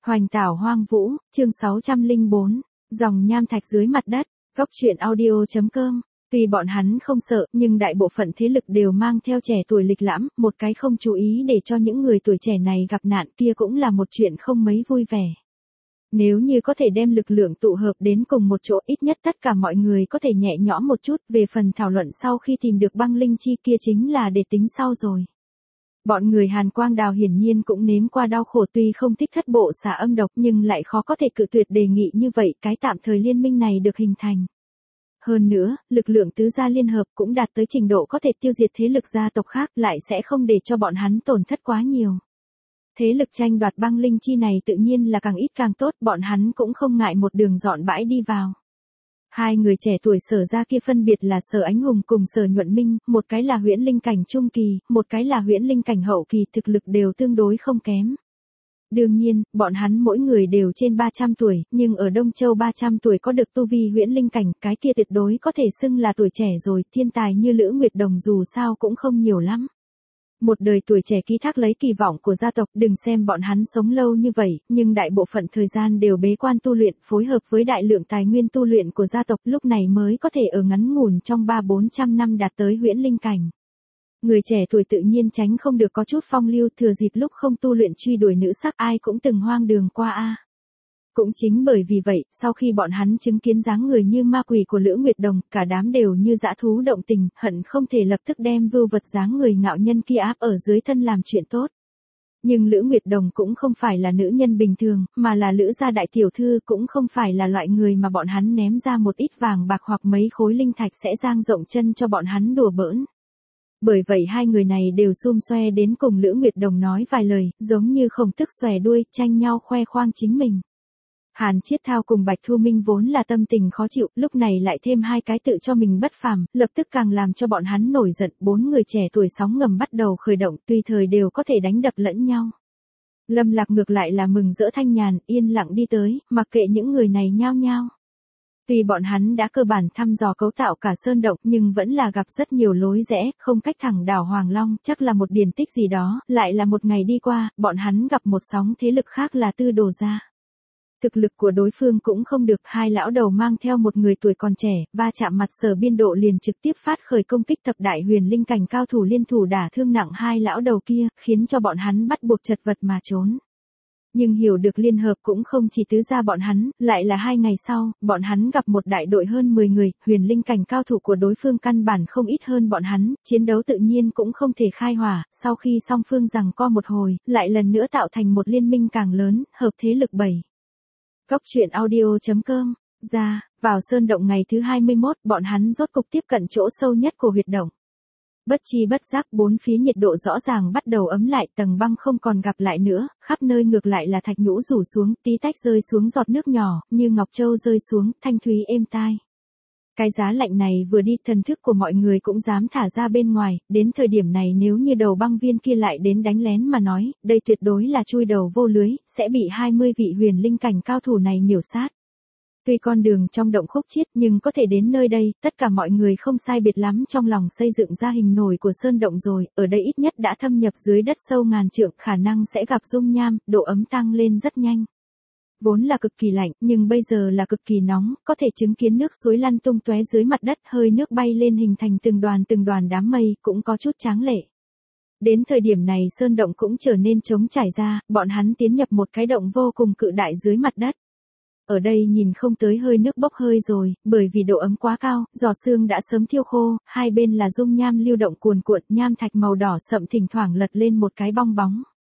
Hoành tảo hoang vũ, chương 604, dòng nham thạch dưới mặt đất, góc truyện audio.com. Tuy bọn hắn không sợ, nhưng đại bộ phận thế lực đều mang theo trẻ tuổi lịch lãm, một cái không chú ý để cho những người tuổi trẻ này gặp nạn kia cũng là một chuyện không mấy vui vẻ. Nếu như có thể đem lực lượng tụ hợp đến cùng một chỗ, ít nhất tất cả mọi người có thể nhẹ nhõm một chút. Về phần thảo luận sau khi tìm được băng linh chi kia chính là để tính sau rồi. Bọn người Hàn Quang Đào hiển nhiên cũng nếm qua đau khổ, tuy không thích thất bộ xà âm độc nhưng lại khó có thể cự tuyệt đề nghị như vậy, cái tạm thời liên minh này được hình thành. Hơn nữa, lực lượng tứ gia liên hợp cũng đạt tới trình độ có thể tiêu diệt thế lực gia tộc khác, lại sẽ không để cho bọn hắn tổn thất quá nhiều. Thế lực tranh đoạt băng linh chi này tự nhiên là càng ít càng tốt, bọn hắn cũng không ngại một đường dọn bãi đi vào. Hai người trẻ tuổi Sở gia kia phân biệt là Sở Ánh Hùng cùng Sở Nhuận Minh, một cái là huyễn linh cảnh trung kỳ, một cái là huyễn linh cảnh hậu kỳ, thực lực đều tương đối không kém. Đương nhiên, bọn hắn mỗi người đều trên 300 tuổi, nhưng ở Đông Châu 300 tuổi có được tu vi huyễn linh cảnh, cái kia tuyệt đối có thể xưng là tuổi trẻ rồi, thiên tài như Lữ Nguyệt Đồng dù sao cũng không nhiều lắm. Một đời tuổi trẻ ký thác lấy kỳ vọng của gia tộc, đừng xem bọn hắn sống lâu như vậy, nhưng đại bộ phận thời gian đều bế quan tu luyện, phối hợp với đại lượng tài nguyên tu luyện của gia tộc, lúc này mới có thể ở ngắn ngủn trong 300-400 năm đạt tới huyễn linh cảnh. Người trẻ tuổi tự nhiên tránh không được có chút phong lưu, thừa dịp lúc không tu luyện truy đuổi nữ sắc, ai cũng từng hoang đường qua a. Cũng chính bởi vì vậy, sau khi bọn hắn chứng kiến dáng người như ma quỷ của Lữ Nguyệt Đồng, cả đám đều như dã thú động tình, hận không thể lập tức đem vưu vật dáng người ngạo nhân kia áp ở dưới thân làm chuyện tốt. Nhưng Lữ Nguyệt Đồng cũng không phải là nữ nhân bình thường, mà là Lữ gia đại tiểu thư, cũng không phải là loại người mà bọn hắn ném ra một ít vàng bạc hoặc mấy khối linh thạch sẽ dang rộng chân cho bọn hắn đùa bỡn. Bởi vậy hai người này đều xum xoe đến cùng Lữ Nguyệt Đồng nói vài lời, giống như Khổng Tước xòe đuôi, tranh nhau khoe khoang chính mình. Hàn Chiết Thao cùng Bạch Thu Minh vốn là tâm tình khó chịu, lúc này lại thêm hai cái tự cho mình bất phàm, lập tức càng làm cho bọn hắn nổi giận, bốn người trẻ tuổi sóng ngầm bắt đầu khởi động, tùy thời đều có thể đánh đập lẫn nhau. Lâm Lạc ngược lại là mừng rỡ thanh nhàn, yên lặng đi tới, mặc kệ những người này nhao nhao. Tuy bọn hắn đã cơ bản thăm dò cấu tạo cả sơn động, nhưng vẫn là gặp rất nhiều lối rẽ, không cách thẳng đảo Hoàng Long, chắc là một điển tích gì đó, lại là một ngày đi qua, bọn hắn gặp một sóng thế lực khác là Tư Đồ gia. Thực lực của đối phương cũng không được, hai lão đầu mang theo một người tuổi còn trẻ, va chạm mặt Sở Biên Độ liền trực tiếp phát khởi công kích, thập đại huyền linh cảnh cao thủ liên thủ đả thương nặng hai lão đầu kia, khiến cho bọn hắn bắt buộc chật vật mà trốn. Nhưng hiểu được liên hợp cũng không chỉ tứ gia bọn hắn, lại là 2 ngày sau, bọn hắn gặp một đại đội hơn 10 người, huyền linh cảnh cao thủ của đối phương căn bản không ít hơn bọn hắn, chiến đấu tự nhiên cũng không thể khai hỏa, sau khi song phương giằng co một hồi, lại lần nữa tạo thành một liên minh càng lớn, hợp thế lực 7. Góc truyện audio.com, vào sơn động ngày thứ 21, bọn hắn rốt cục tiếp cận chỗ sâu nhất của huyệt động. Bất chi bất giác bốn phía nhiệt độ rõ ràng bắt đầu ấm lại, tầng băng không còn gặp lại nữa, khắp nơi ngược lại là thạch nhũ rủ xuống, tí tách rơi xuống giọt nước nhỏ, như ngọc châu rơi xuống, thanh thúy êm tai. Cái giá lạnh này vừa đi, thần thức của mọi người cũng dám thả ra bên ngoài, đến thời điểm này nếu như đầu băng viên kia lại đến đánh lén mà nói, đây tuyệt đối là chui đầu vô lưới, sẽ bị 20 vị huyền linh cảnh cao thủ này miểu sát. Tuy con đường trong động khúc chiết nhưng có thể đến nơi đây, tất cả mọi người không sai biệt lắm trong lòng xây dựng ra hình nổi của sơn động rồi, ở đây ít nhất đã thâm nhập dưới đất sâu ngàn trượng, khả năng sẽ gặp dung nham, độ ấm tăng lên rất nhanh. Vốn là cực kỳ lạnh, nhưng bây giờ là cực kỳ nóng, có thể chứng kiến nước suối lăn tung tóe dưới mặt đất, hơi nước bay lên hình thành từng đoàn đám mây, cũng có chút tráng lệ. Đến thời điểm này sơn động cũng trở nên trống trải ra, bọn hắn tiến nhập một cái động vô cùng cự đại dưới mặt đất. Ở đây nhìn không tới hơi nước bốc hơi rồi, bởi vì độ ấm quá cao, giò xương đã sớm thiêu khô, hai bên là dung nham lưu động cuồn cuộn, nham thạch màu đỏ sậm thỉnh thoảng lật lên một cái bong bóng.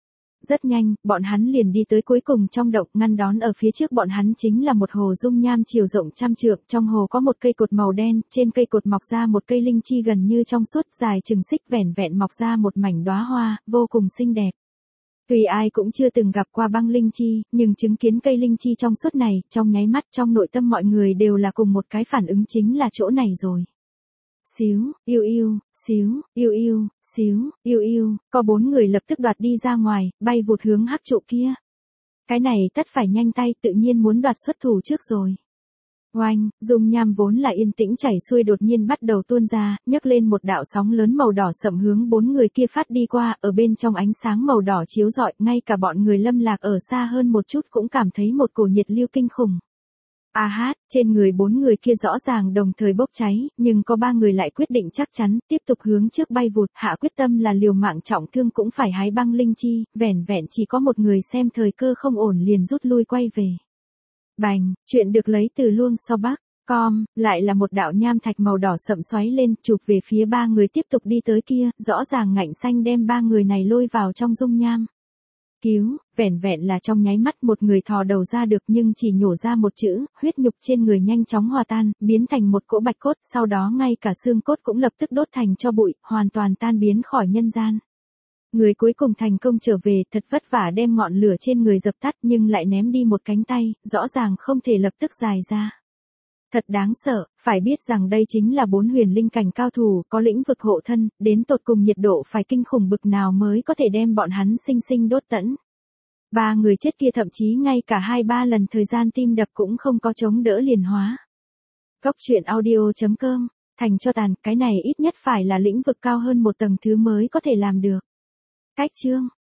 Rất nhanh, bọn hắn liền đi tới cuối cùng trong động, ngăn đón ở phía trước bọn hắn chính là một hồ dung nham chiều rộng trăm trượng, trong hồ có một cây cột màu đen, trên cây cột mọc ra một cây linh chi gần như trong suốt, dài chừng xích, vẻn vẹn mọc ra một mảnh đóa hoa, vô cùng xinh đẹp. Tuy ai cũng chưa từng gặp qua băng linh chi, nhưng chứng kiến cây linh chi trong suốt này, trong nháy mắt trong nội tâm mọi người đều là cùng một cái phản ứng, chính là chỗ này rồi. Xíu, yêu yêu, xíu, yêu yêu, xíu, yêu yêu, có 4 người lập tức đoạt đi ra ngoài, bay vụt hướng hắc trụ kia. Cái này tất phải nhanh tay, tự nhiên muốn đoạt xuất thủ trước rồi. Oanh, dung nham vốn là yên tĩnh chảy xuôi đột nhiên bắt đầu tuôn ra, nhấc lên một đạo sóng lớn màu đỏ sậm hướng 4 người kia phát đi qua, ở bên trong ánh sáng màu đỏ chiếu rọi, ngay cả bọn người Lâm Lạc ở xa hơn một chút cũng cảm thấy một cổ nhiệt lưu kinh khủng. Trên người 4 người kia rõ ràng đồng thời bốc cháy, nhưng có 3 người lại quyết định chắc chắn, tiếp tục hướng trước bay vụt, hạ quyết tâm là liều mạng trọng thương cũng phải hái băng linh chi, vẻn vẹn chỉ có một người xem thời cơ không ổn liền rút lui quay về. Bành, chuyện được lấy từ Luông So Bắc. Lại là một đạo nham thạch màu đỏ sậm xoáy lên, chụp về phía 3 người tiếp tục đi tới kia, rõ ràng ngạnh xanh đem 3 người này lôi vào trong dung nham. Cứu, vẻn vẹn là trong nháy mắt một người thò đầu ra được nhưng chỉ nhổ ra một chữ, huyết nhục trên người nhanh chóng hòa tan, biến thành một cỗ bạch cốt, sau đó ngay cả xương cốt cũng lập tức đốt thành tro bụi, hoàn toàn tan biến khỏi nhân gian. Người cuối cùng thành công trở về, thật vất vả đem ngọn lửa trên người dập tắt nhưng lại ném đi một cánh tay, rõ ràng không thể lập tức dài ra. Thật đáng sợ, phải biết rằng đây chính là 4 huyền linh cảnh cao thủ, có lĩnh vực hộ thân, đến tột cùng nhiệt độ phải kinh khủng bực nào mới có thể đem bọn hắn sinh sinh đốt tẫn. 3 người chết kia thậm chí ngay cả 2-3 lần thời gian tim đập cũng không có chống đỡ liền hóa. Cốc truyện audio.com, thành cho tàn, cái này ít nhất phải là lĩnh vực cao hơn một tầng thứ mới có thể làm được. Cách chương